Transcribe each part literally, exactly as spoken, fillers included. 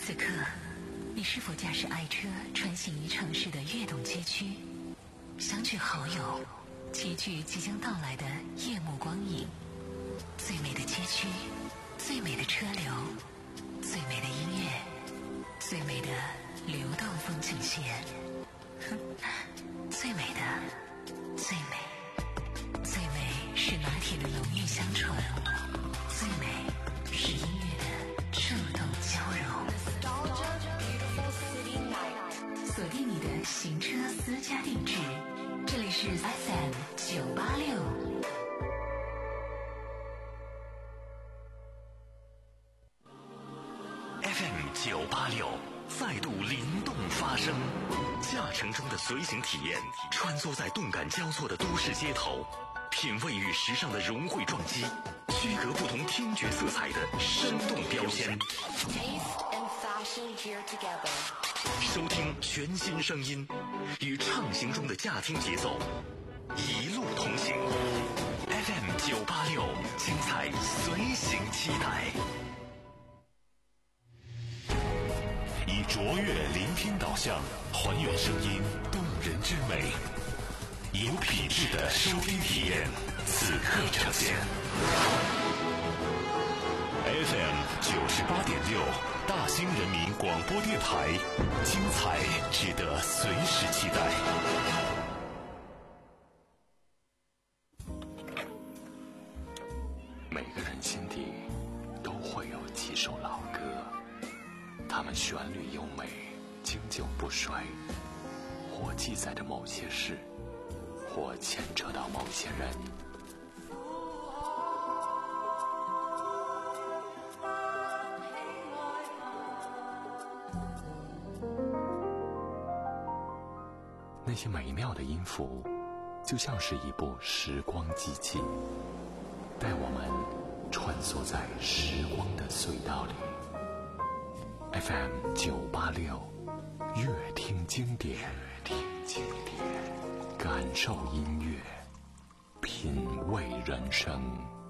此刻，你是否驾驶爱车穿行于城市的跃动街区，相聚好友，齐聚即将到来的夜幕光影？最美的街区，最美的车流，最美的音乐，最美的流动风景线。哼，最美的，最美，最美是拿铁的浓郁香醇，最美是音乐的触动交融。锁定你的行车私家定制，这里是 F M 九八六。 F M 九八六再度灵动发声，驾乘中的随行体验，穿梭在动感交错的都市街头，品味与时尚的融汇撞击，区隔不同听觉色彩的生动标签。收听全新声音，与畅行中的驾听节奏一路同行。F M 九八六，精彩随行期待。以卓越聆听导向，还原声音动人之美，有品质的收听体验，此刻呈现。F M 九十八点六，大兴人民广播电台，精彩值得随时期待。每个人心底都会有几首老歌，它们旋律优美，经久不衰，或记载着某些事，或牵扯到某些人。那些美妙的音符，就像是一部时光机器，带我们穿梭在时光的隧道里。F M 九八六，乐听经典，乐听经典，感受音乐，品味人生。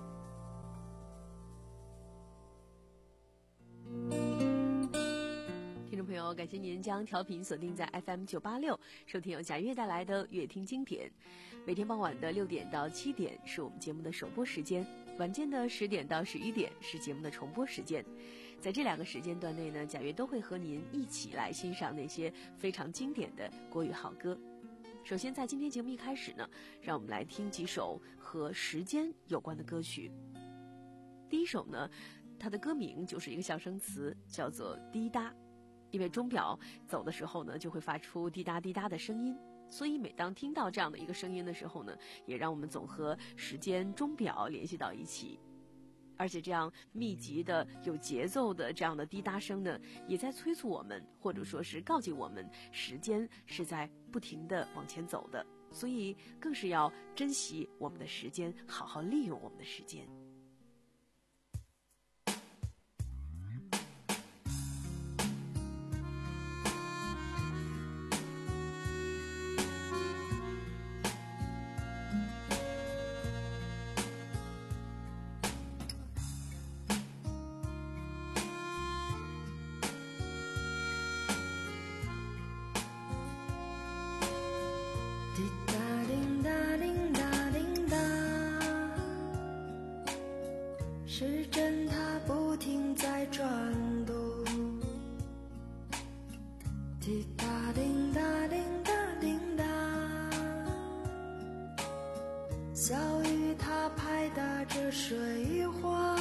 听众朋友，感谢您将调频锁定在 F M 九八六，收听由贾悦带来的乐听经典。每天傍晚的六点到七点是我们节目的首播时间，晚间的十点到十一点是节目的重播时间。在这两个时间段内呢，贾悦都会和您一起来欣赏那些非常经典的国语好歌。首先在今天节目一开始呢，让我们来听几首和时间有关的歌曲。第一首呢，它的歌名就是一个象声词，叫做滴答。因为钟表走的时候呢，就会发出滴答滴答的声音，所以每当听到这样的一个声音的时候呢，也让我们总和时间钟表联系到一起。而且这样密集的有节奏的这样的滴答声呢，也在催促我们，或者说是告诫我们，时间是在不停的往前走的，所以更是要珍惜我们的时间，好好利用我们的时间。 时针它不停在转动，滴答叮答叮答叮答，小雨它拍打着水花，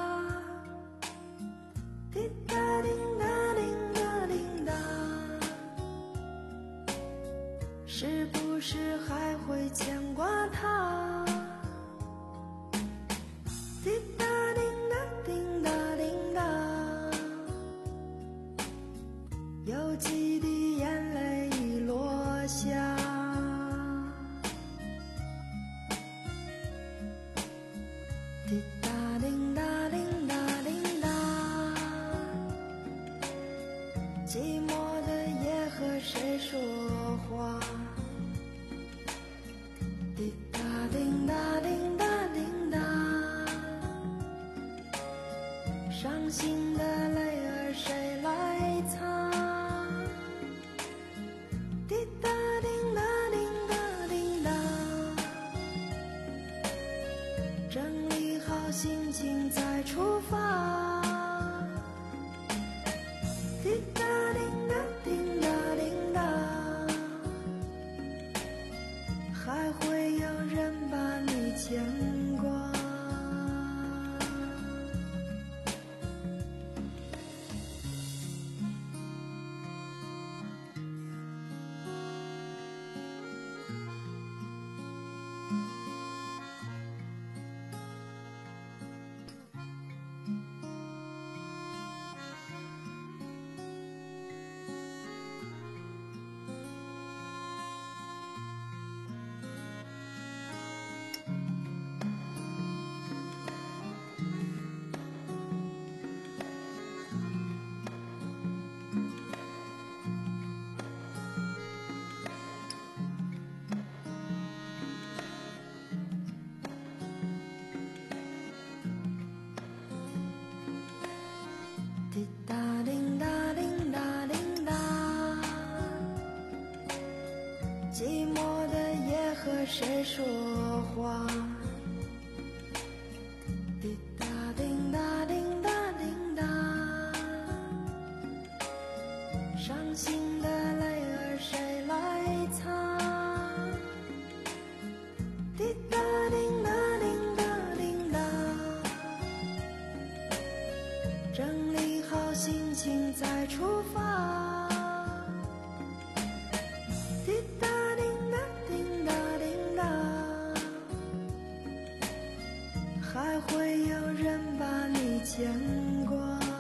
滴答叮答叮答叮答，是不是还会牵挂它？滴答叮答叮答叮答，有几滴眼泪已落下。滴答叮答叮答叮答，寂寞的夜和谁说话？滴答叮答叮答叮答，伤心的泪儿儿谁来藏？滴答叮答叮答叮答，整理好心情再出发。滴答叮答叮答叮答，还会有人把你牵挂。滴答叮答叮答叮答，寂寞的夜和谁说话？滴答叮答叮答叮答，伤心的泪儿谁来擦？滴答叮答叮答叮答，整理好心情再出发。滴答叮答叮答叮答，还会有人把你牵挂。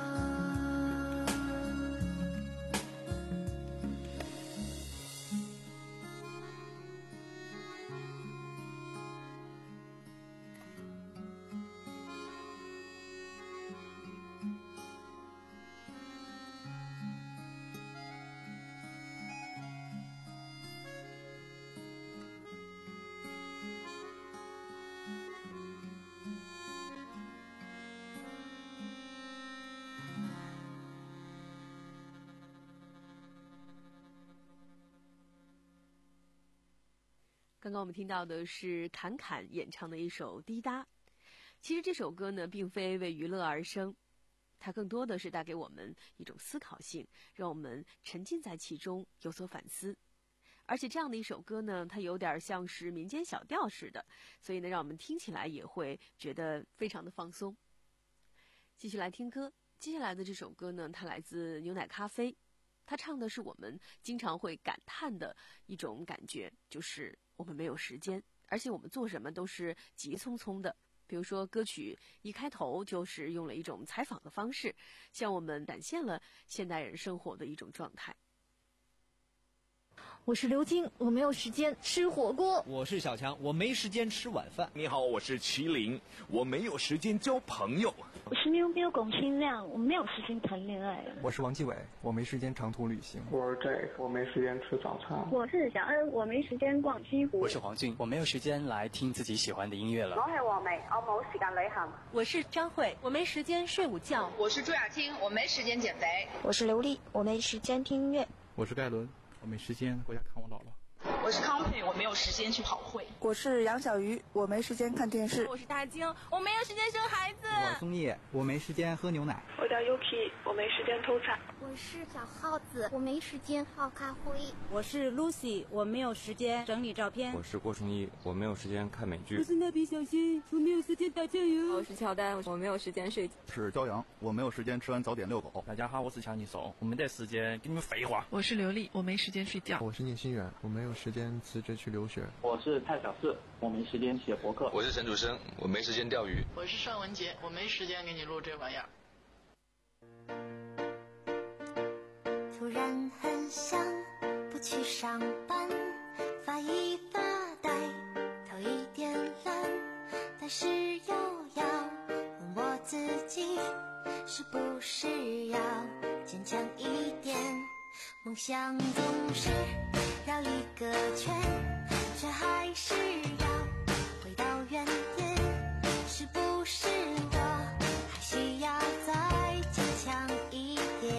刚刚我们听到的是侃侃演唱的一首《滴答》。其实这首歌呢，并非为娱乐而生，它更多的是带给我们一种思考性，让我们沉浸在其中，有所反思。而且这样的一首歌呢，它有点像是民间小调似的，所以呢，让我们听起来也会觉得非常的放松。继续来听歌，接下来的这首歌呢，它来自牛奶咖啡，它唱的是我们经常会感叹的一种感觉，就是我们没有时间，而且我们做什么都是急匆匆的。比如说歌曲一开头就是用了一种采访的方式，向我们展现了现代人生活的一种状态。 我是刘晶，我没有时间吃火锅。 我是小强，我没时间吃晚饭。 你好，我是麒麟，我没有时间交朋友。 我是喵喵龚新亮，我没有时间谈恋爱。 我是王继伟，我没时间长途旅行。 我是 J， 我没时间吃早餐。 我是小恩，我没时间逛西湖。 我是黄俊，我没有时间来听自己喜欢的音乐了。 我係黃薇，我冇時間旅行。 我是張慧，我沒時間睡午覺。 我是朱雅青，我沒時間減肥。 我是劉麗，我沒時間聽音樂。 我是蓋倫，我沒時間回家看我姥姥。 我是康佩，我沒有時間去跑會。 我是楊小魚，我沒時間看電視。 我是大晶，我沒有時間生孩子。 我是宋葉，我沒時間喝牛奶。 我叫 Yuki， 我沒時間偷菜。 我是小耗子，我沒時間泡咖啡。 我是 Lucy， 我沒有時間整理照片。 我是郭崇一，我沒有時間看美劇。 我是蠟筆小新，我沒有時間打醬油。 我是喬丹，我沒有時間睡覺。 我是朝陽，我沒有時間吃完早點遛狗。 大家好，我是強尼手，我沒得時間跟你們廢話。 我是劉麗，我沒時間睡覺。 我是聶心遠，我沒有時間辭職去留學。 我是蔡小四，我沒時間寫博客。 我是陳楚生，我沒時間釣魚。 我是尚文傑，我沒時間給你錄這玩意兒。 突然很想不去上班，發一發呆，頭一點藍，但是又要問我自己，是不是要堅強一點？夢想總是繞一個圈，卻還是要回到原點，是不是我還需要再堅強一點？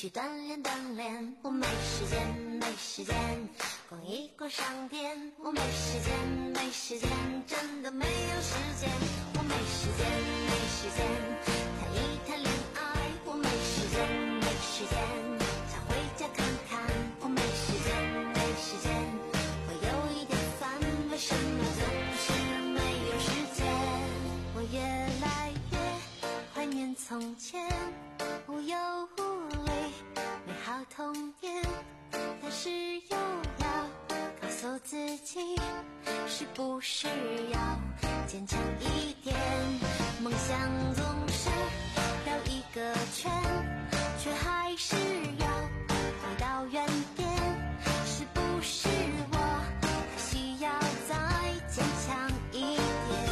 去锻炼锻炼，我没时间没时间逛一逛商店，我没时间没时间，真的没有时间，我没时间没时间谈一谈恋爱，我没时间没时间想回家看看，我没时间没时间，我有一点烦，为什么总是没有时间？我越来越怀念从前，无忧无虑美好童年，但是又要告诉自己，是不是要坚强一点？梦想总是绕一个圈，却还是要回到原点，是不是我还需要再坚强一点？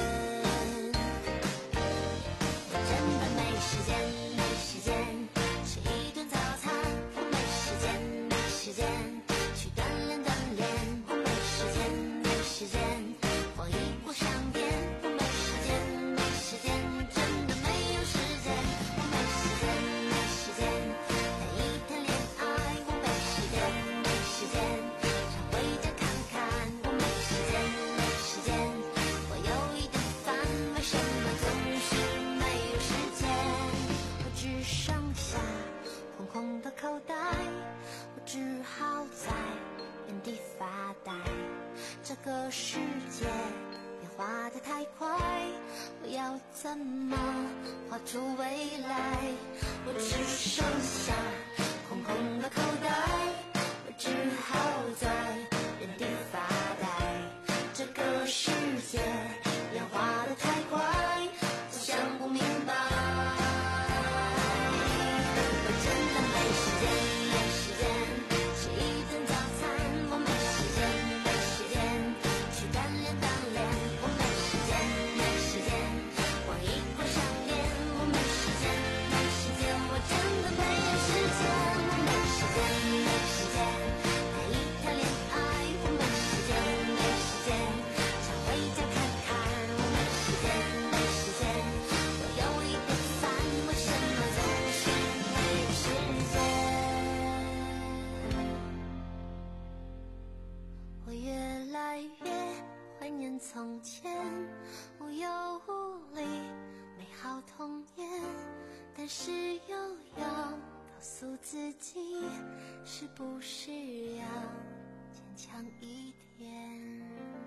我真的没时间没时间吃一顿早餐，我没时间没时间去锻炼锻炼，我没时间没时间逛一逛商店，我没时间没时间，真的没有时间，我没时间没时间谈一谈恋爱，我没时间没时间想回家看看，我没时间没时间，我有一点烦，为什么总是没有时间？我只剩下空空的口袋，我只好在原地发呆，这个世界变化得太快，我要怎么画出未来？我只剩下空空的口袋，我只好在原地发呆，这个世界变化得太快，我想不明白。我真的没时间没时间吃一顿早餐，我没时间没时间去锻炼锻炼，我没时间没时间逛一逛商店，我没时间没时间，我真的没有时间，我没时间没时间谈一谈恋爱，我没时间没时间想回家看看，我没时间没时间，我有一点烦，为什么总是没有时间？我越来越怀念从前，无忧无虑美好童年，但是又要告诉自己，是不是要坚强一点？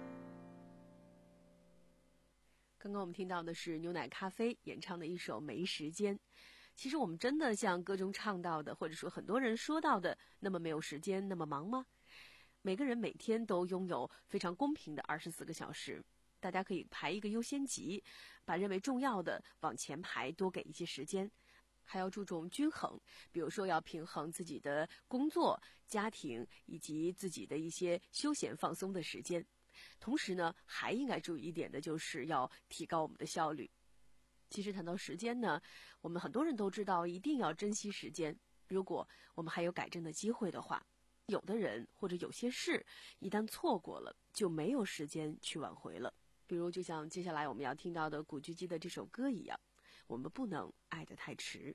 刚刚我们听到的是牛奶咖啡演唱的一首《没时间》。其实我们真的像歌中唱到的，或者说很多人说到的，那么没有时间，那么忙吗？每个人每天都拥有非常公平的二十四个小时，大家可以排一个优先级，把认为重要的往前排，多给一些时间。还要注重均衡，比如说要平衡自己的工作、家庭以及自己的一些休闲放松的时间。同时呢，还应该注意一点的就是要提高我们的效率。其实谈到时间呢，我们很多人都知道一定要珍惜时间，如果我们还有改正的机会的话，有的人或者有些事一旦错过了，就没有时间去挽回了。比如就像接下来我们要听到的古巨基的这首歌一样，我们不能爱得太迟。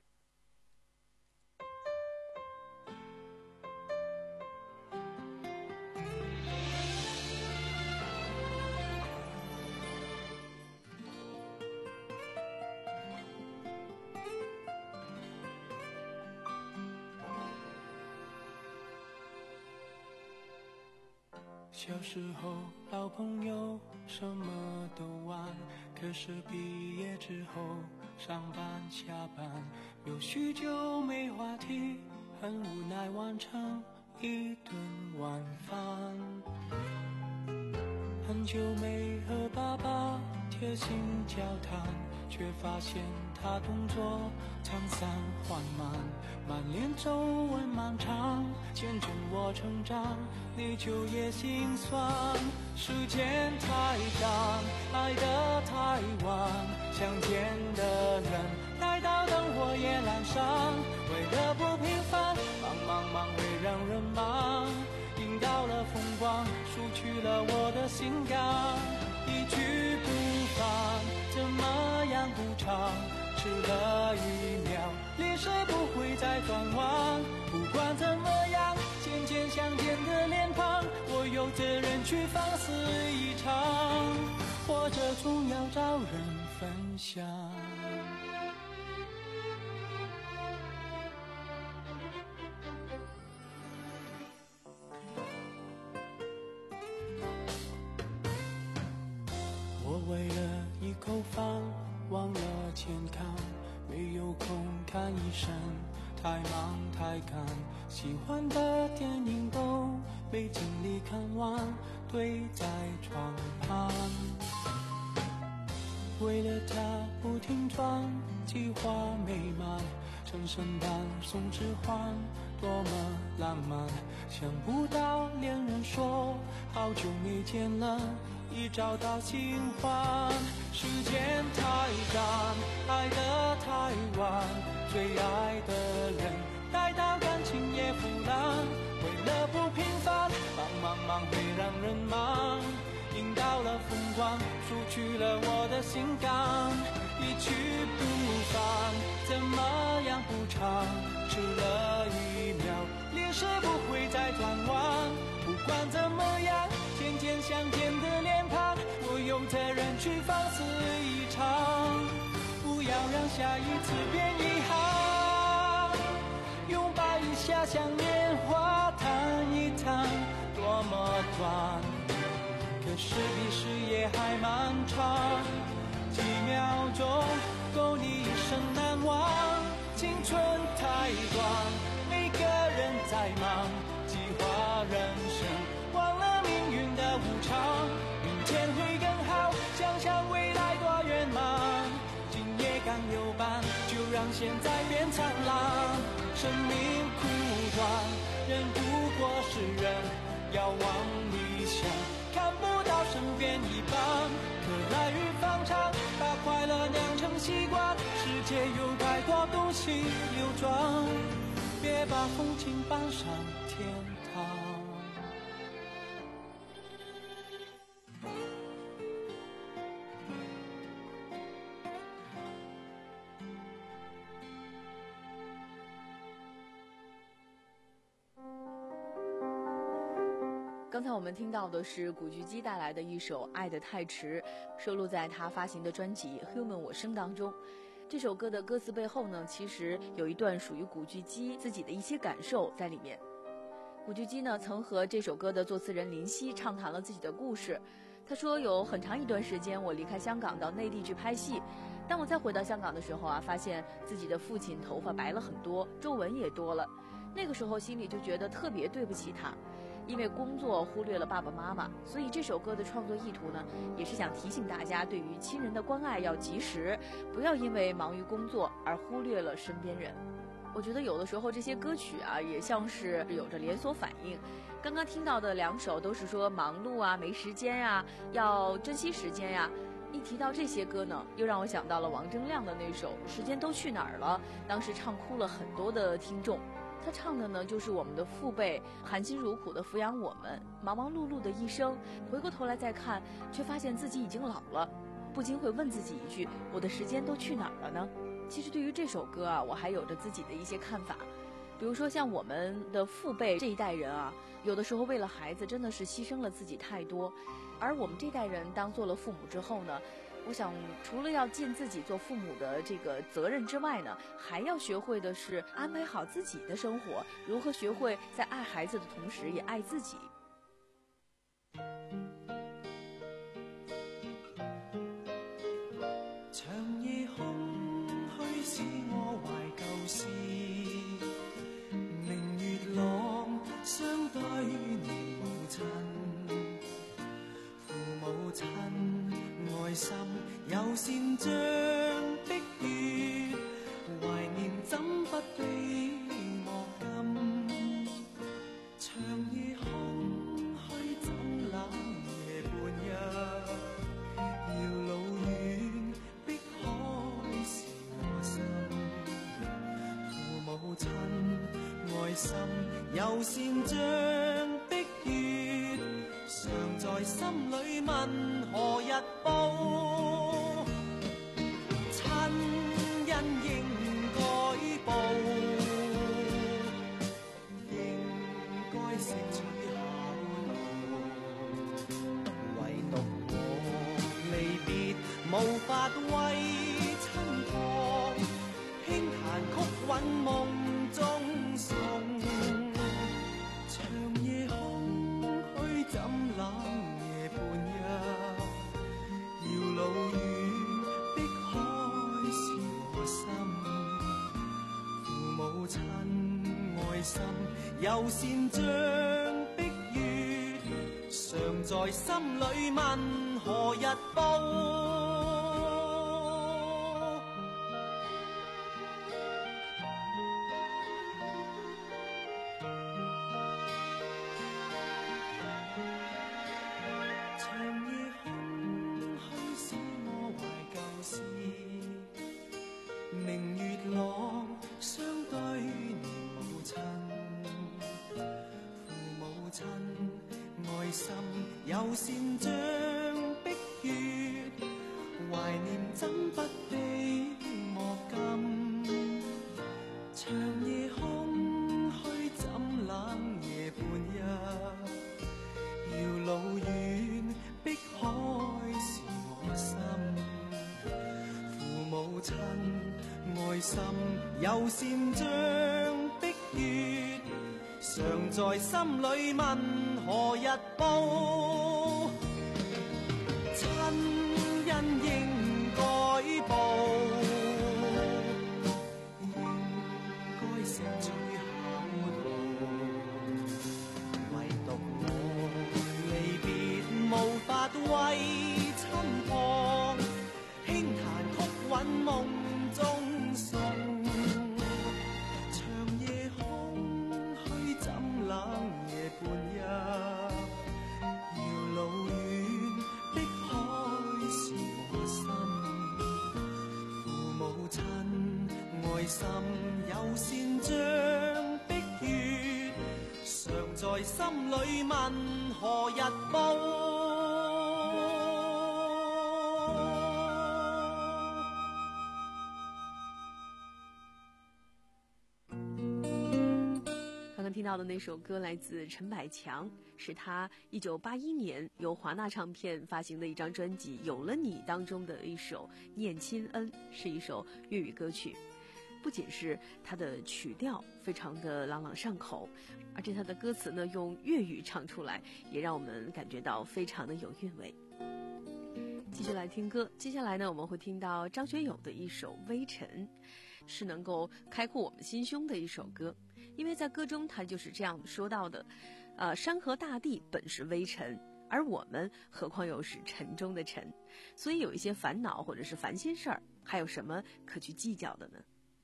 小时候老朋友什么都玩，可是毕业之后上班下班有许久没话题，很无奈完成一顿晚饭。很久没和爸爸贴心交谈，却发现他动作沧桑缓慢，满脸皱纹漫长，见证我成长，你就也心酸。时间太长，爱得太晚，相见的人来到灯火也阑珊，为的不平凡，忙忙忙会让人忙，赢到了风光，输去了我的心肝。一句不放，怎么样补偿？迟了一秒，脸色不会再转弯， 相见的脸庞，我有责任去放肆一场，活着总要找人分享。我为了一口饭忘了健康，没有空看医生，太忙太赶，喜欢的电影都没精力看完，堆在床旁。为了他不停转，计划美满，成圣诞送指环，多么浪漫。想不到恋人说好久没见了，已找到新欢。时间太短，爱得太晚，最爱的人待到感情也腐烂。为了不平凡，忙忙忙会让人忙，引到了疯狂，输去了我的心肝。一去不返，怎么样补偿？迟了一秒，脸色不会再转弯。不管怎么样，渐渐相见的脸庞，我有责任去放肆一场，不要让下一次变遗憾。拥抱一下，像年华谈一谈，多么短，可是比事业还漫长。几秒钟够你一生难忘，青春太短，每个人在忙，计划人生，忘了命运的无常。明天会更好，想想未来多圆满，今夜刚有伴，就让现在变灿烂。生命苦短，人不过是人，遥望理想，看不到身边一半。可来日方长，把快乐酿成习惯，世界有太多东西流转，别把风景搬上天堂。 刚才我们听到的是古巨基带来的一首《爱得太迟》，收录在他发行的专辑《Human 我生》当中。这首歌的歌词背后呢，其实有一段属于古巨基自己的一些感受在里面。古巨基呢，曾和这首歌的作词人林夕畅谈了自己的故事。他说，有很长一段时间我离开香港到内地去拍戏，当我再回到香港的时候啊，发现自己的父亲头发白了很多，皱纹也多了。那个时候心里就觉得特别对不起他，因为工作忽略了爸爸妈妈，所以这首歌的创作意图呢，也是想提醒大家，对于亲人的关爱要及时，不要因为忙于工作而忽略了身边人。我觉得有的时候这些歌曲啊，也像是有着连锁反应。刚刚听到的两首都是说忙碌啊、没时间呀、要珍惜时间呀。一提到这些歌呢，又让我想到了王铮亮的那首《时间都去哪儿了》，当时唱哭了很多的听众。他唱的呢，就是我们的父辈含辛茹苦的抚养我们，忙忙碌碌的一生，回过头来再看，却发现自己已经老了，不禁会问自己一句：我的时间都去哪儿了呢？其实对于这首歌啊，我还有着自己的一些看法。比如说像我们的父辈这一代人啊，有的时候为了孩子真的是牺牲了自己太多，而我们这代人当做了父母之后呢，我想除了要尽自己做父母的这个责任之外呢，还要学会的是安排好自己的生活，如何学会在爱孩子的同时也爱自己。 长夜空虚使我怀旧事，明月朗相对念母亲，父母亲愛心有善像的血，懷念怎不比我甘？長夜空虛怎冷夜半日，遙路遠碧海是我心。父母親愛心有善像的血，常在心裏問何日報？親恩應該報，應該誠無法為親旁，輕彈曲韻夢中送。長夜空虛怎冷夜半日，遙路遠碧海是我心。父母親愛心猶善像碧月，常在心裏問何日報。友善像碧月，懷念怎不被莫禁。長夜空虛怎冷夜半日，遙路遠碧海是我心。父母親愛心友善像碧月，常在心裏問何日報。親恩應該報，應該食最後途。唯獨我離別無法為親旁，輕彈曲韻夢中送。長夜空虛怎冷夜半日，遙路遠碧海是我心。父母親愛心友善像碧月，常在心裏問何日報。 听到的那首歌来自陈百强，是他一九八一年由华纳唱片发行的一张专辑《有了你》当中的一首《念亲恩》，是一首粤语歌曲。不仅是它的曲调非常的朗朗上口，而且它的歌词呢用粤语唱出来，也让我们感觉到非常的有韵味。继续来听歌，接下来呢我们会听到张学友的一首《微尘》，是能够开阔我们心胸的一首歌。因为在歌中他就是这样说到的，呃，山河大地本是微尘，而我们何况又是尘中的尘，所以有一些烦恼或者是烦心事儿，还有什么可去计较的呢？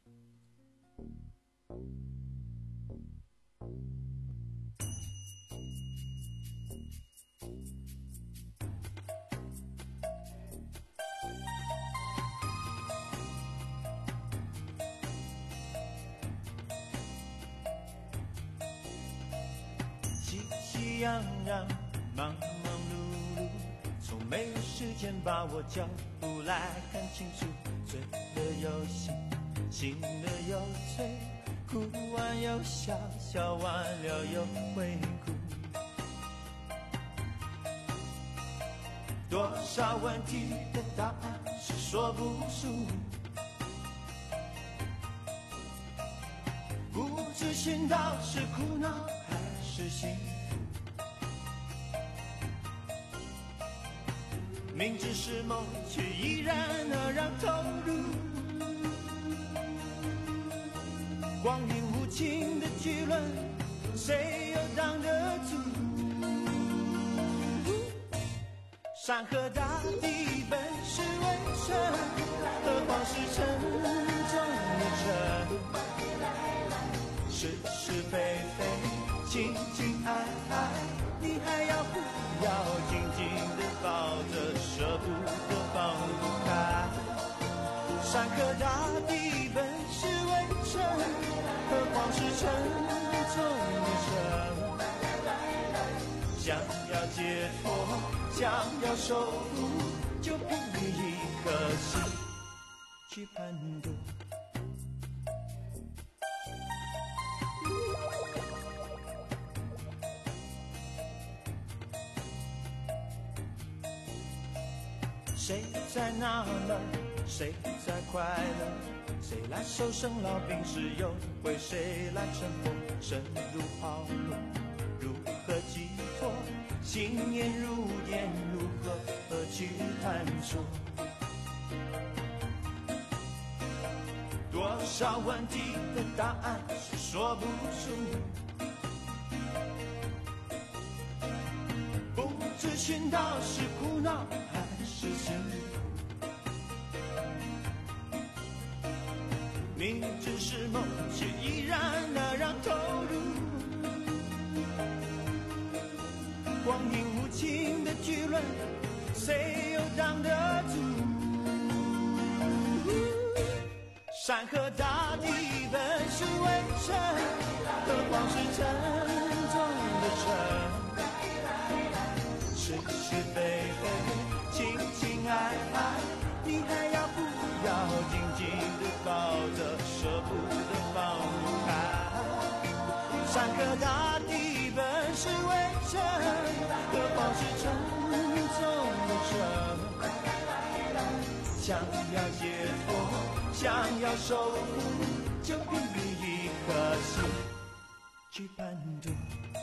洋洋，忙忙碌碌，从没有时间把我脚步来看清楚。醉了又醒，醒了又醉，哭完又笑，笑完了又会哭。多少问题的答案是说不出，不知寻到是苦恼还是幸福。明知是梦，却依然而然投入。光阴无情的巨轮，谁又挡得住？山河大地本是微尘，何况是尘中的尘。是是非非，情情爱爱，你还要不要紧紧地抱着，舍不得放不开。山河大地本是微尘，何况是尘中的尘。想要解脱，想要守护，就凭你一颗心去攀夺。 谁在纳闷，谁在快乐？谁来受生老病死忧？为谁来乘风深入泡沫？如何寄托？信念如电，如何去探索？多少问题的答案是说不出，不知寻到是苦恼还是幸福。明知是梦，却依然那样投入。光阴无情的巨轮，谁又挡得住？山河大地本是微尘，何况是沉重的尘。是是非非，情情爱爱，你还要不要紧紧地抱着，舍不得放开？山河大地本是微尘，何况是沉重的尘。想要解脱，想要守护，就凭一颗心去攀渡。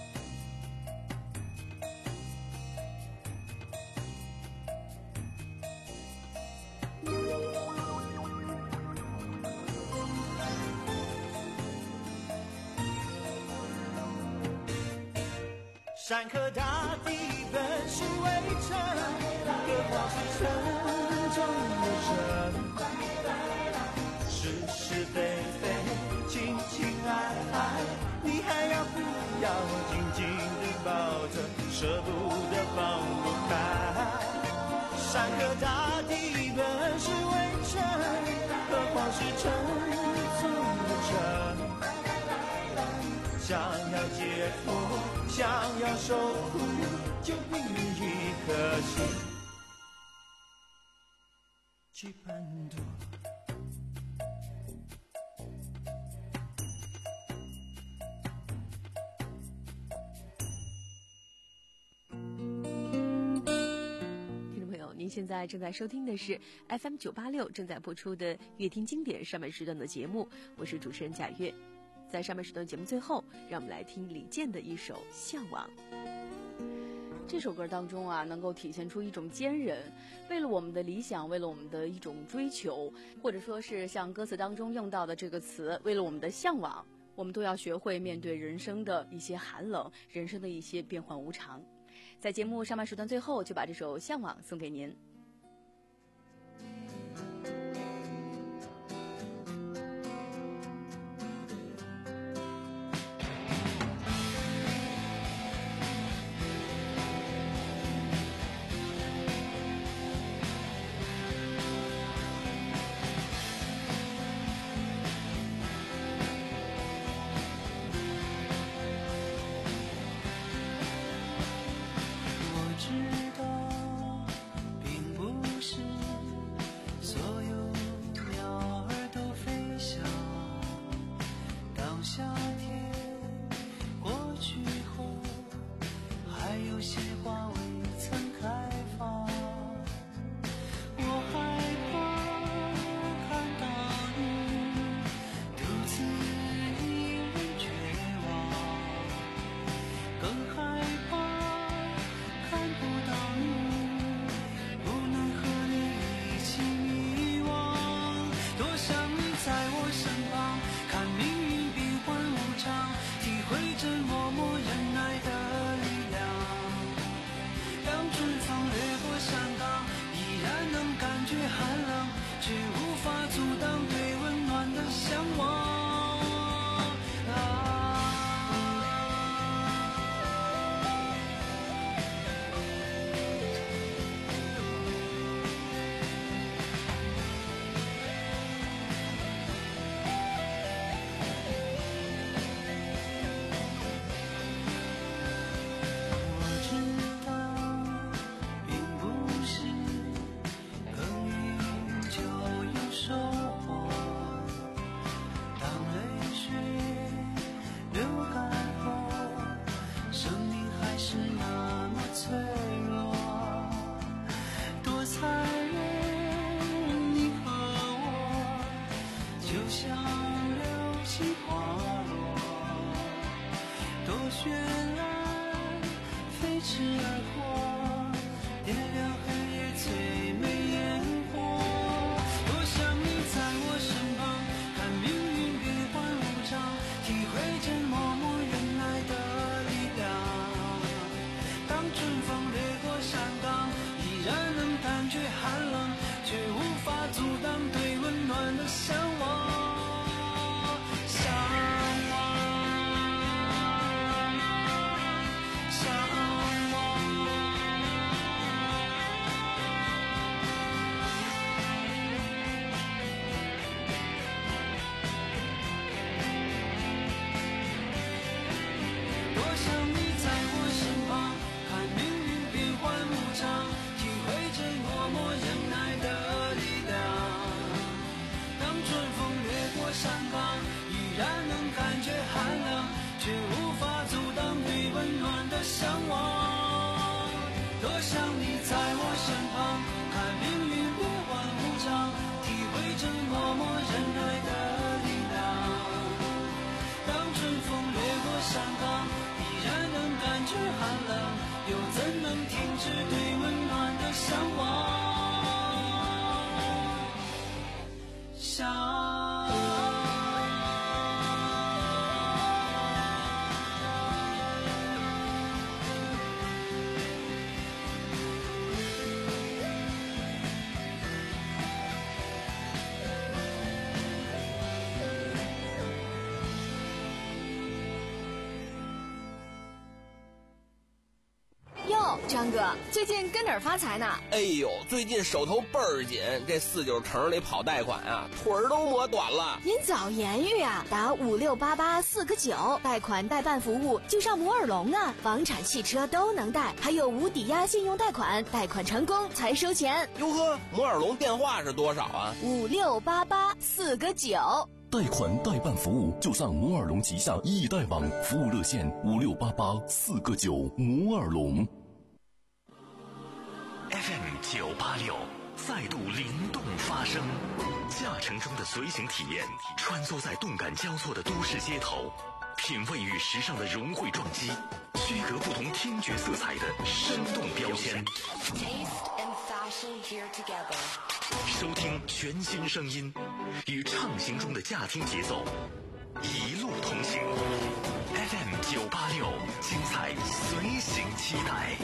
山河大地本是微尘，何况是沉重的尘。是是非非，情情爱爱，你还要不要紧紧地抱着，舍不得放不开？山河大地本是微尘，何况是沉重的尘。想要解脱，想要守护，就凭一颗心去攀渡。 听众朋友，您现在正在收听的是 F M 九八六正在播出的乐听经典上半时段的节目，我是主持人贾月。在上半时段节目最后，让我们来听李健的一首《向往》。 这首歌当中啊，能够体现出一种坚韧，为了我们的理想，为了我们的一种追求，或者说是像歌词当中用到的这个词，为了我们的向往，我们都要学会面对人生的一些寒冷，人生的一些变幻无常。在节目上半时段最后，就把这首《向往》送给您。 翅而过，点亮黑夜最美烟火。多想你在我身旁，看命运变幻无常，体会着默默忍耐的力量。当春风掠过山岗，依然能感觉寒冷，却无法阻挡对温暖的向往。向往，向往。多想你在我身旁，看命运变幻无常，体会着默默忍耐的力量。当春风掠过山岗，依然能感觉寒冷，却无法阻挡对温暖的向往。多想你在我身旁，看命运变幻无常，体会着默默忍耐的力量。当春风掠过山岗，依然能感觉寒冷，又怎能停止对温暖的向往？向张哥，最近跟哪儿发财呢？ 哎呦，最近手头倍儿紧，这四九城里跑贷款啊，腿儿都磨短了。 您早言语啊，打五六八八四个九，贷款代办服务就上摩尔龙啊，房产、汽车都能贷，还有无抵押信用贷款，贷款成功才收钱。 哟呵，摩尔龙电话是多少啊？ 五六八八四个九。 贷款代办服务就上摩尔龙旗下易贷网，服务热线五六八八四个九，摩尔龙。 F M 九八六再度灵动发声，驾乘中的随行体验，穿梭在动感交错的都市街头，品味与时尚的融汇撞击，区隔不同听觉色彩的生动标签。收听全新声音，与畅行中的驾听节奏，一路同行。F M 九八六，精彩随行期待。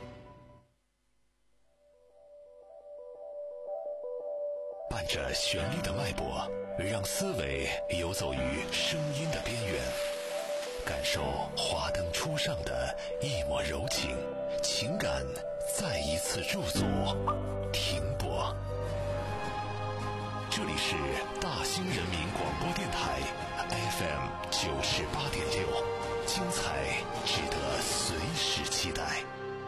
伴着旋律的脉搏，让思维游走于声音的边缘，感受华灯初上的一抹柔情，情感再一次驻足停泊。这里是大兴人民广播电台 F M 九十八点六，精彩值得随时期待。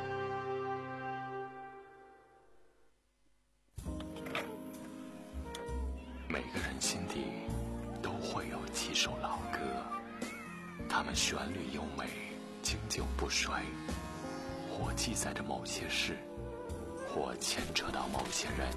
每个人心底都会有几首老歌，它们旋律优美，经久不衰，或记载着某些事，或牵扯到某些人。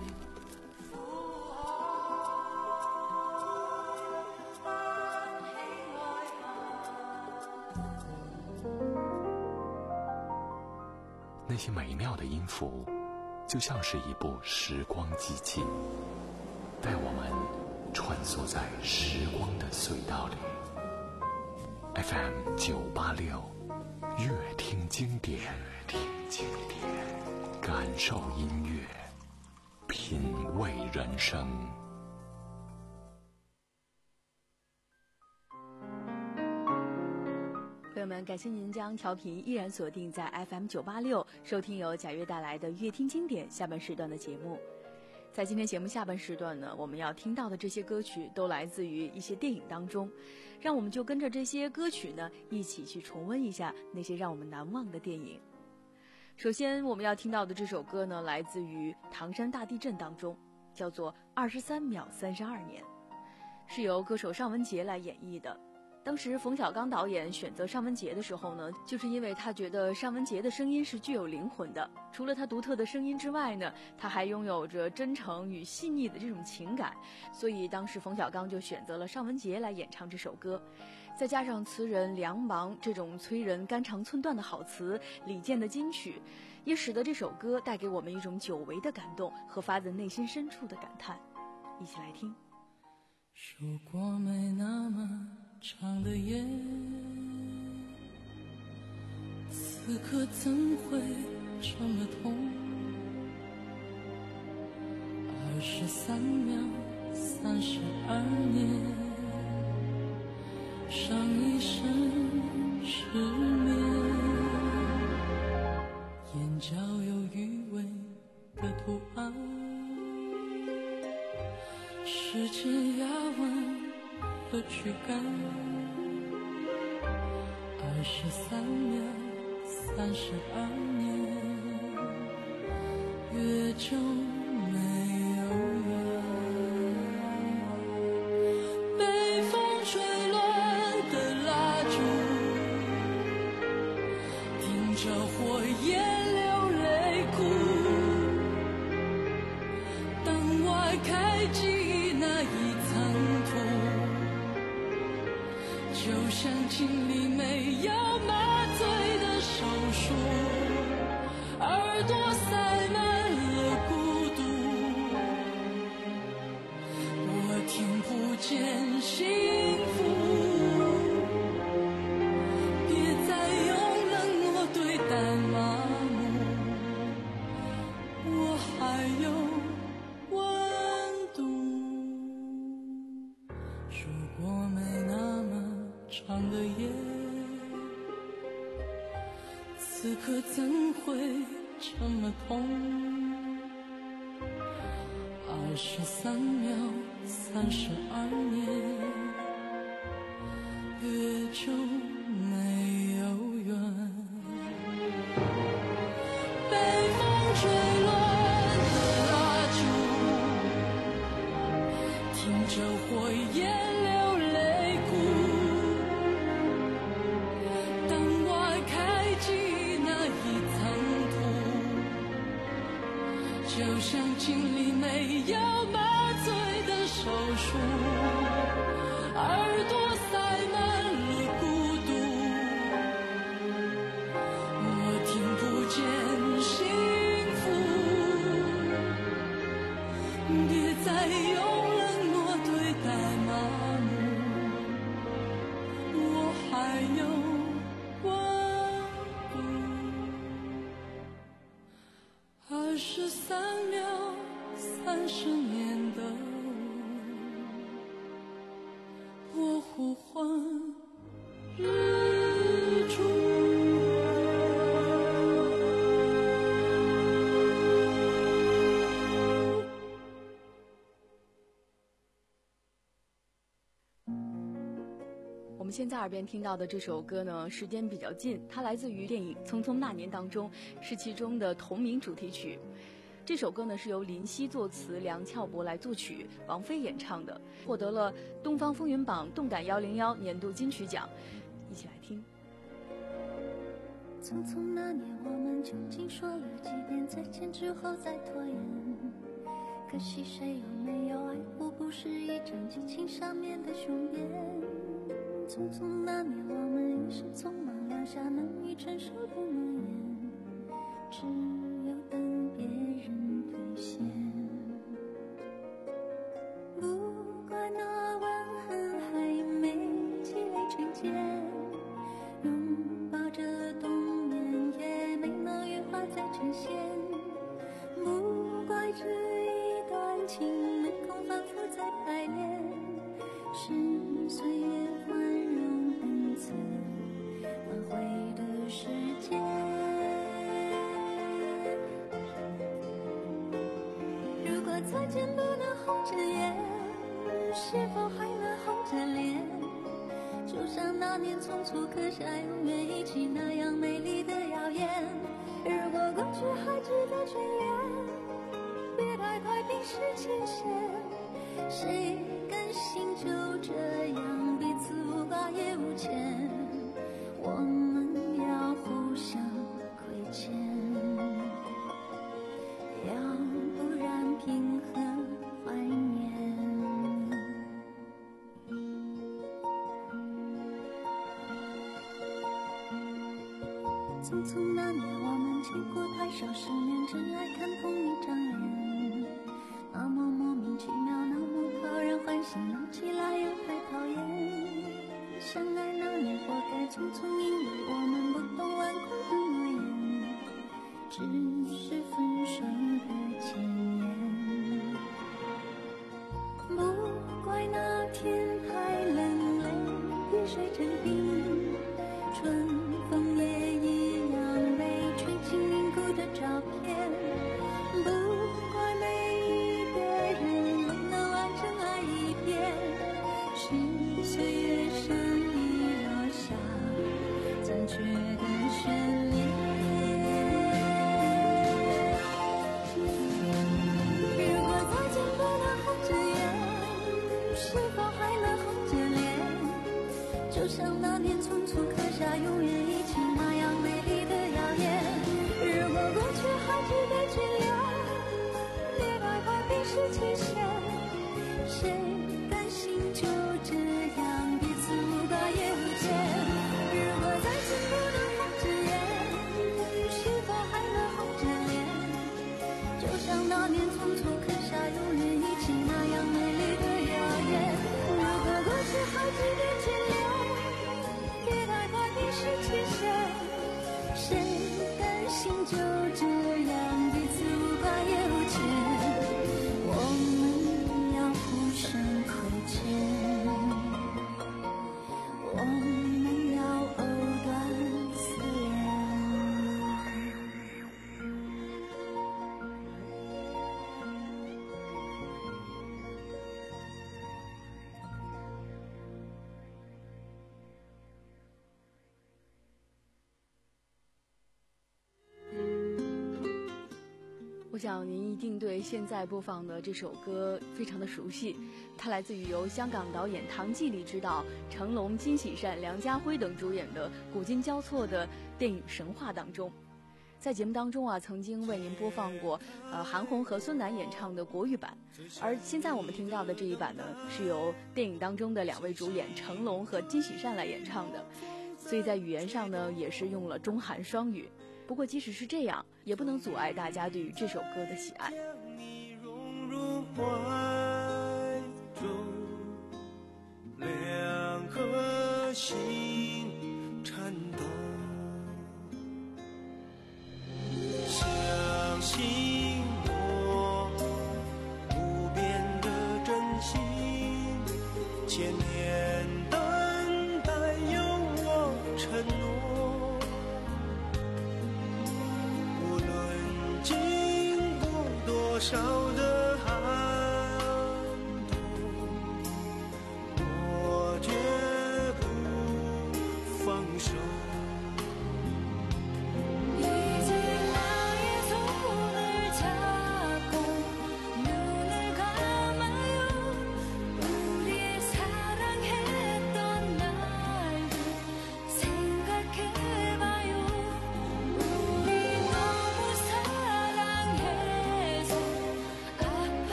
那些美妙的音符，就像是一部时光机器，带我们穿梭在时光的隧道里。 F M 九八六，乐听经典，听经典，感受音乐，品味人生。 朋友们，感谢您将调频依然锁定在 F M 九八六，收听由贾悦带来的乐听经典下半时段的节目。在今天节目下半时段呢，我们要听到的这些歌曲都来自于一些电影当中，让我们就跟着这些歌曲呢一起去重温一下那些让我们难忘的电影。首先我们要听到的这首歌呢，来自于唐山大地震当中，叫做二十三秒三十二年，是由歌手尚雯婕来演绎的。当时冯小刚导演选择尚雯婕的时候呢，就是因为他觉得尚雯婕的声音是具有灵魂的，除了她独特的声音之外呢，她还拥有着真诚与细腻的这种情感，所以当时冯小刚就选择了尚雯婕来演唱这首歌。 再加上词人梁芒这种催人肝肠寸断的好词，李健的金曲，也使得这首歌带给我们一种久违的感动和发自内心深处的感叹。一起来听。 如果没那么长的夜，此刻怎会这么痛？二十三秒，三十二年，上一生失眠，眼角有余味的图案，时间压弯了躯干。二十三秒，三十二年，越久没有缘。被风吹乱的蜡烛，盯着火焰流泪哭。灯外开记那一层土，就像经历没有麻醉的手术，耳朵塞满了孤独，我听不见幸福。别再用冷漠对待麻木，我还有温度。如果没那么长的夜，此刻怎会这么痛？二十三秒，三十二年，越久没有缘。被风吹乱的蜡烛，听着火焰流泪哭。灯外开记那一层土，就像经历没有麻醉的手术，耳朵塞满了孤独，我听不见幸福。别再用冷漠对待麻木，我还有温度。二十三秒，三十年的我呼唤日出。 我们现在耳边听到的这首歌呢，时间比较近，它来自于电影《匆匆那年》当中，是其中的同名主题曲。这首歌呢是由林夕作词，梁翘柏来作曲，王菲演唱的，获得了东方风云榜动感一零一年度金曲奖。一起来听。 匆匆那年，我们究竟说了几遍再见之后再拖延？可惜谁有没有爱过，不是一张激情上面的雄辩。匆匆那年，我们一时匆忙撂下难以承受的诺言，只有等别人兑现。不怪那吻痕还没积累成茧，拥抱着冬眠也没能羽化再成仙。不怪这一段情没空反复再排练，是岁月宽容恩赐挽回的时间。如果再见不能红着眼，是否还能红着脸？就像那年匆促刻下永远一起那样美丽的谣言。如果过去还值得眷恋，别太快冰释前嫌。谁甘心就这样彼此无挂也无牵？我们要互相亏欠，要不然凭何怀念？ 匆匆那年，我们见过太少世面，只爱看同一张脸，那么莫名其妙，那么讨人欢喜，闹起来又太讨厌。相爱那年活该匆匆，因为我们不懂顽固的诺言，只是分手的前言。不怪那天太冷，泪比水成冰，春风也一样被吹进凝固的照片。不怪每一个人未能完整爱一遍，是岁月上遗落下残缺的悬念。如果再见不能红着眼，是否还能红着脸？就像那年匆促刻下永远一起那样美丽的谣言。如果过去还值得眷恋，别太快冰释前嫌，谁甘心就这样彼此无挂也无牵？如果再见不能红着眼，是否还能红着脸？就像那年匆促刻下永远一起那样美丽的谣言。如果过去还值得眷恋，别太快冰释前嫌，谁甘心就这样彼此无挂也无牵？我们要互相亏欠，我们要藕断丝连。 我想您一定对现在播放的这首歌非常的熟悉，它来自于由香港导演唐季礼执导，成龙、金喜善、梁家辉等主演的古今交错的电影《神话》当中。在节目当中啊，曾经为您播放过呃韩红和孙楠演唱的国语版，而现在我们听到的这一版呢，是由电影当中的两位主演成龙和金喜善来演唱的，所以在语言上呢，也是用了中韩双语。不过即使是这样，也不能阻碍大家对于这首歌的喜爱。 怀中两颗心颤抖，相信我不变的真心，千年等待有我承诺。多少的寒冬，我绝不放手。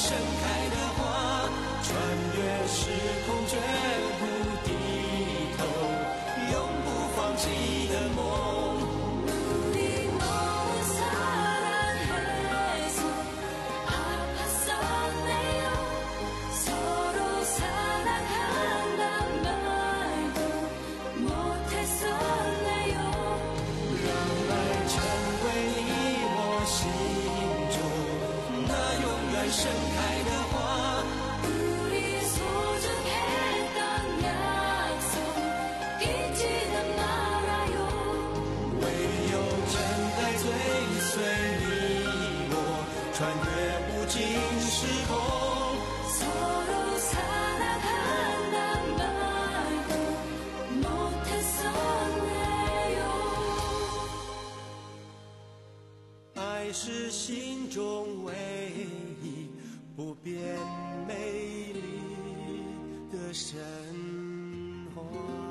盛开的花，穿越时空绝不低头，永不放弃的梦。盛开的花，唯有真爱追随你我，穿越无尽时空。爱是心中唯一不变美丽的神话。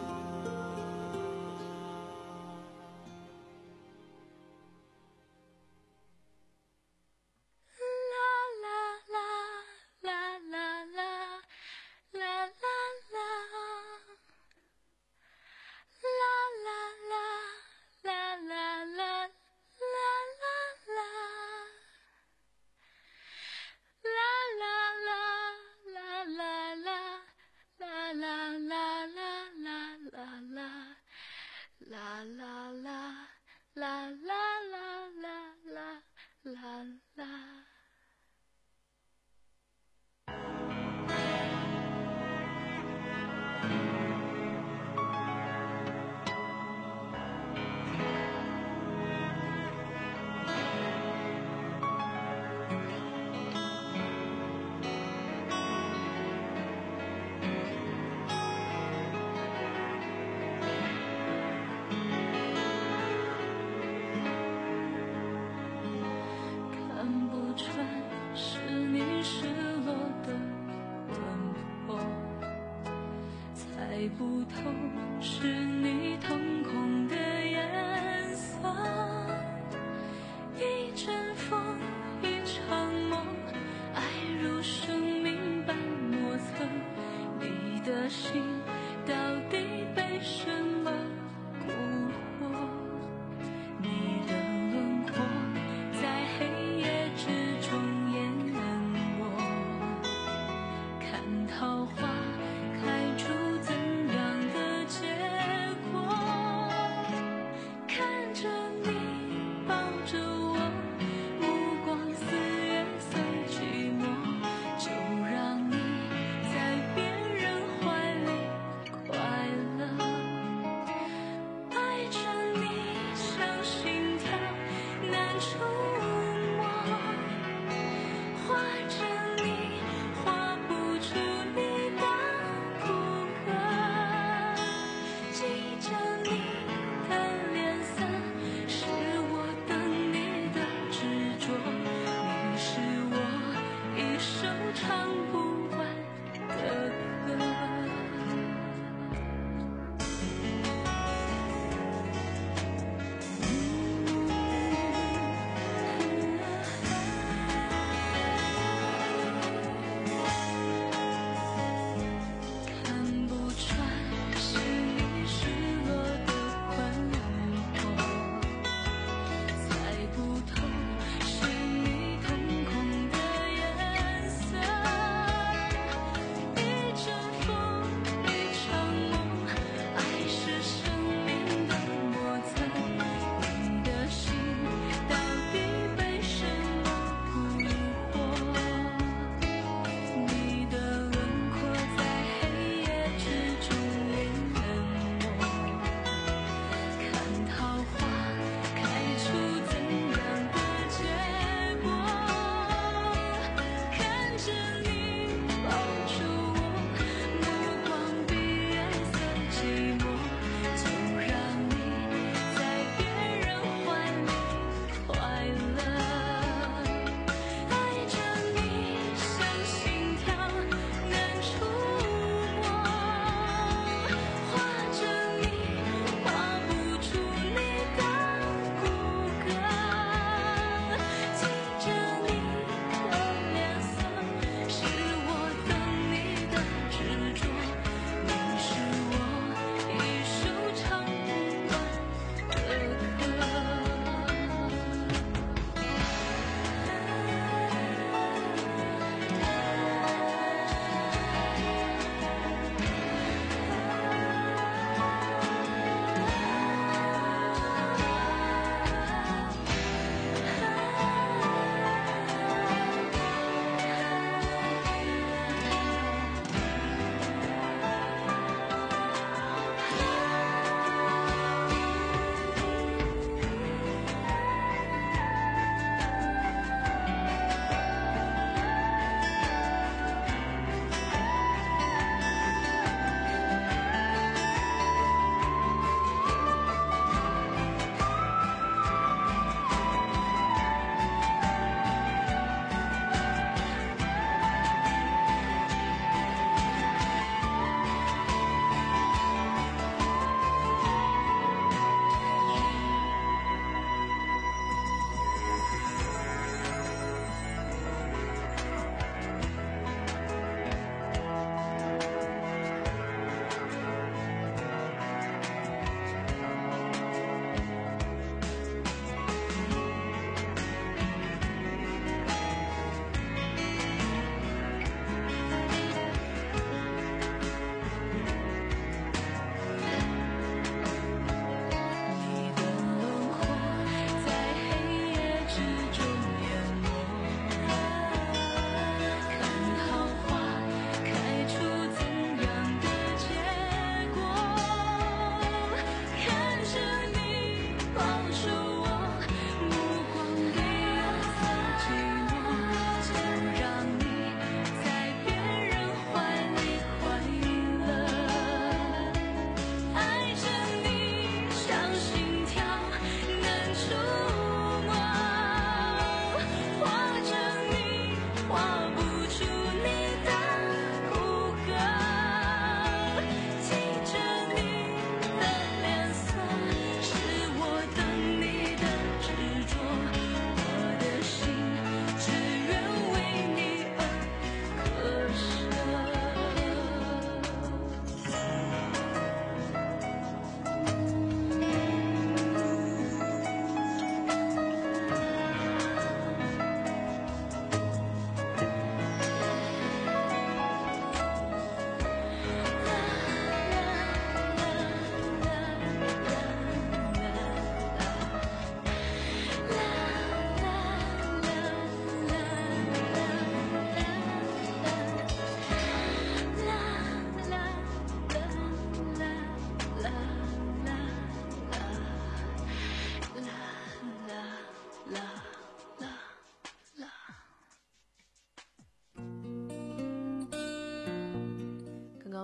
猜不透是你瞳孔的颜色，一阵风，一场梦，爱如生命般莫测。你的心到底被什么蛊惑？你的轮廓在黑夜之中淹没，看桃花开出怎样的结果？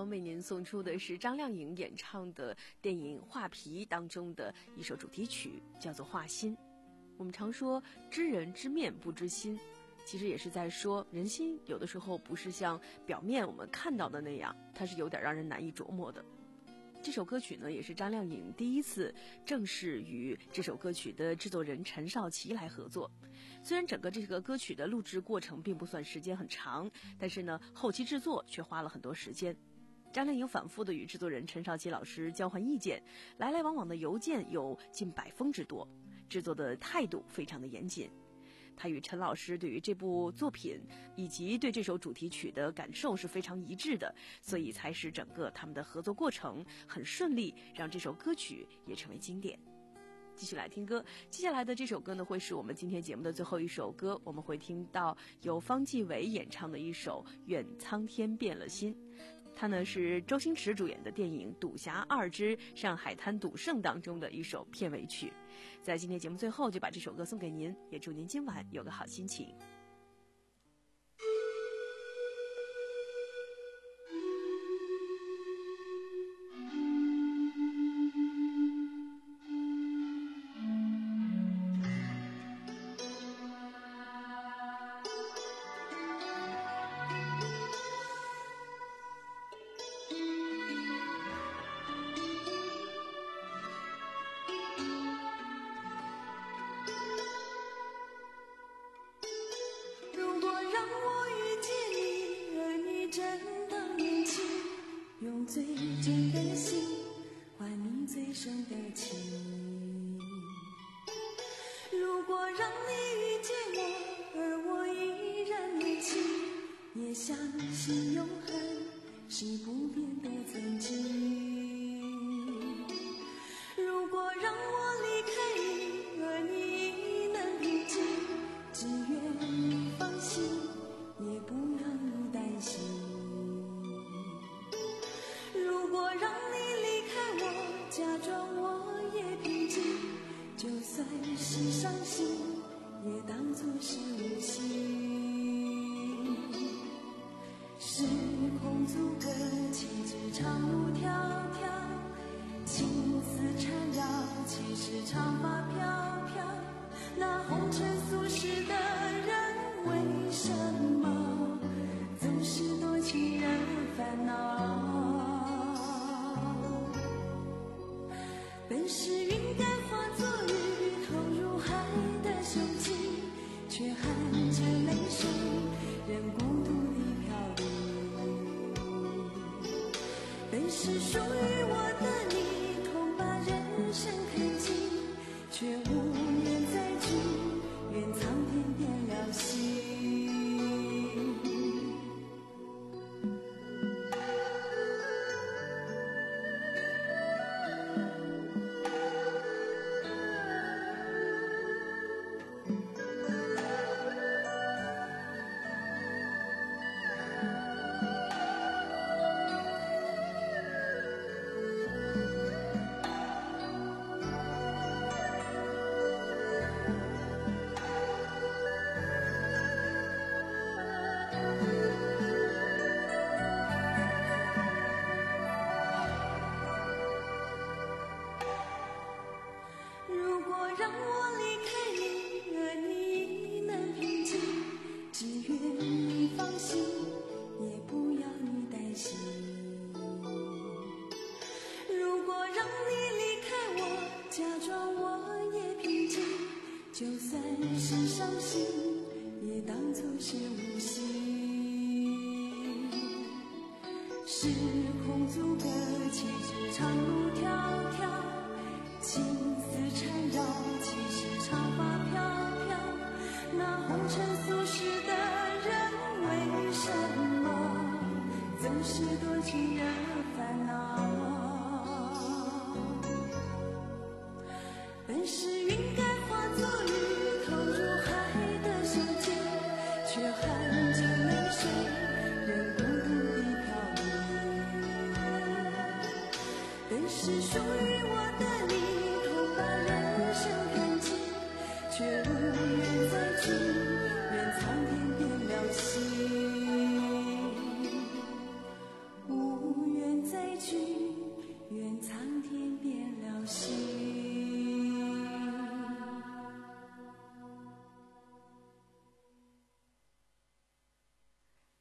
方为您送出的是张靓颖演唱的电影《画皮》当中的一首主题曲，叫做《画心》。我们常说知人知面不知心，其实也是在说人心有的时候不是像表面我们看到的那样，它是有点让人难以琢磨的。这首歌曲呢，也是张靓颖第一次正式与这首歌曲的制作人陈少琪来合作。虽然整个这个歌曲的录制过程并不算时间很长，但是呢，后期制作却花了很多时间。张靓颖反复的与制作人陈少琪老师交换意见，来来往往的邮件有近百封之多，制作的态度非常的严谨。他与陈老师对于这部作品以及对这首主题曲的感受是非常一致的，所以才使整个他们的合作过程很顺利，让这首歌曲也成为经典。继续来听歌，接下来的这首歌呢，会是我们今天节目的最后一首歌，我们会听到由方季韦演唱的一首《愿苍天变了心》。它呢是周星驰主演的电影《赌侠二之上海滩赌圣》当中的一首片尾曲。在今天节目最后就把这首歌送给您，也祝您今晚有个好心情。 最真的心换你最深的情，如果让你遇见我，而我依然年轻，也相信永恒是不变的曾经。如果让我离开你，而你亦能平静，只愿你放心，也不让你担心。如果让你离开我，假装我也平静，就算是伤心，也当作是无心。时空阻隔，岂止长路迢迢，情丝缠绕，岂是长发飘飘。那红尘俗世的人，为什么总是多情人烦恼？本是云该化作雨，投入海的胸襟，却含着泪水，任孤独地飘零。本是属于我的你，恐把人生看尽，却无缘再聚，愿苍天变了心。让我离开你，而你能平静，只愿你放心，也不要你担心。如果让你离开我，假装我也平静，就算是伤心，也当作是无心。时空阻隔，岂止长路迢迢，情丝缠绕，岂是长发飘飘。那红尘俗世的人，为什么总是多情人烦恼？本是云该化作雨，投入海的胸间，却含着泪水，任孤独地飘零。本是属于我的你，恐把人生看尽，却无缘再聚，愿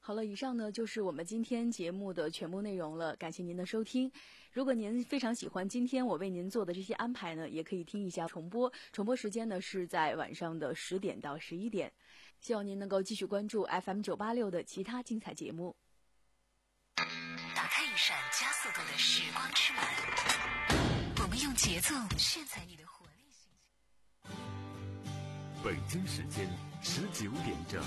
好了，以上呢就是我们今天节目的全部内容了，感谢您的收听。如果您非常喜欢今天我为您做的这些安排呢，也可以听一下重播，重播时间呢是在晚上的十点到十一点。希望您能够继续关注 F M 九八六的其他精彩节目。 打开一扇加速度的时光之门，我们用节奏炫彩你的活力心情。 北京时间十九点整。